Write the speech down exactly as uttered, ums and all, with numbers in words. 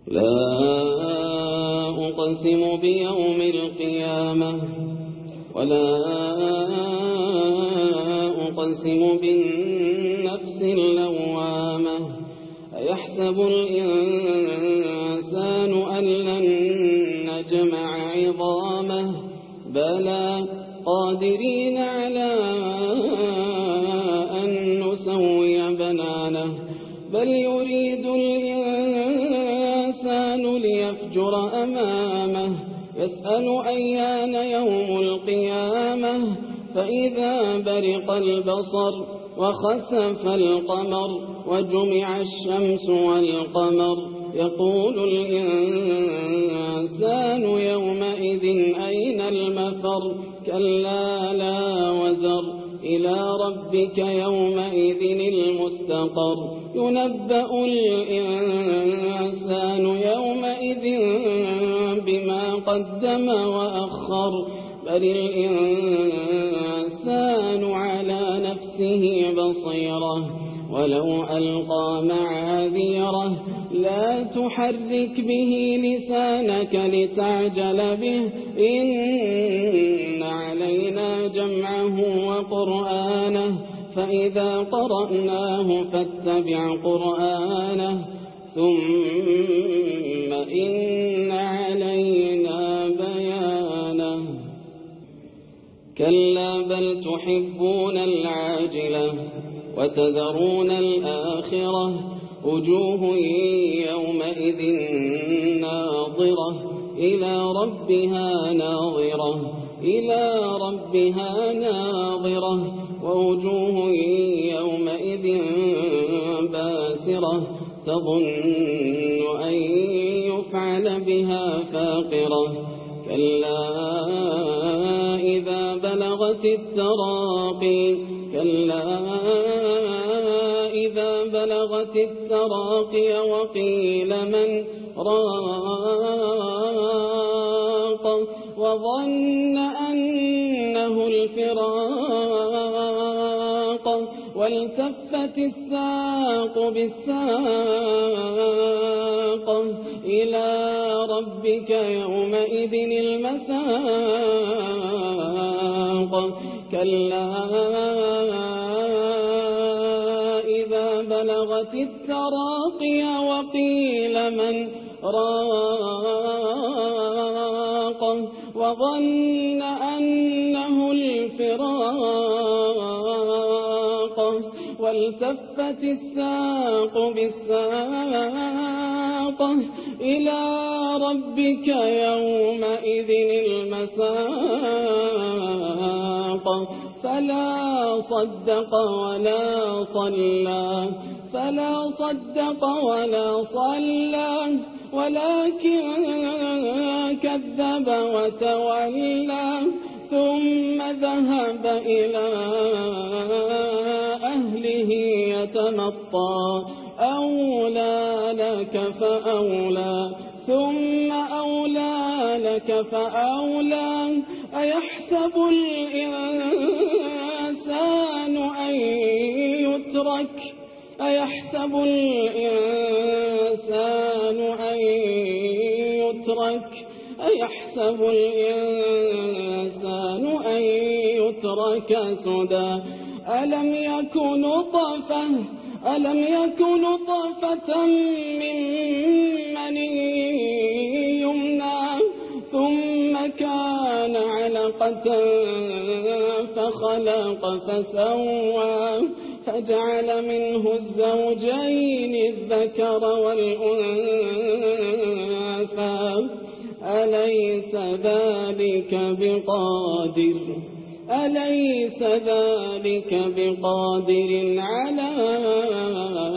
لا أقسم بيوم القيامة ولا أقسم بالنفس اللوامة أيحسب الإنسان أن لن نجمع عظامه بلى قادرين على أن نسوي بنانه بل يريد الإنسان ليفجر أمامه يسأل أيان يوم القيامة فإذا برق البصر وخسف القمر وجمع الشمس والقمر يقول الإنسان يومئذ أين المفر كلا لا وزر إلى ربك يومئذ المستقر ينبأ الإنسان يومئذ بما قدم وأخر بل الإنسان على نفسه بصيرة ولو ألقى معاذيره لا تحرك به لسانك لتعجل به إن علينا جمعه وقرآنه فإذا قرأناه فاتبع قرآنه ثم إن علينا بيانه كلا بل تحبون العاجلة وتذرون الآخرة وجوه يومئذ ناظرة إلى ربها ناظرة إلى ربها ناظرة ووجوه يومئذ باسرة تظن أن يفعل بها فاقرة كلا إذا بلغت التراقي كلا إذا بلغت التراقي وقيل من راق وظن أنه الفراق والتفت الساق بالساق إلى ربك يومئذ المساق كلا إذا بلغت التراقي وقيل من راق وظن أنه الفراق والتفت الساق بالساق إلى ربك يومئذ المساق فلا صدق ولا صلى فلا صدق ولا صلى ولكن كذب وتولى ثم ذهب إلى أهله يتمطى أولى لك فأولى ثم أولى لك فأولى أيحسب الإنسان أن يترك أيحسب الإنسان أن يترك أيحسب الإنسان أن يترك سدى ألم يكن نطفة ألم يكن نطفة من مني يمنى ثم كان علقة فخلق فسوى فجعل منه الزوجين الذكر والأنثى أليس ذلك بقادر أليس ذلك بقادر على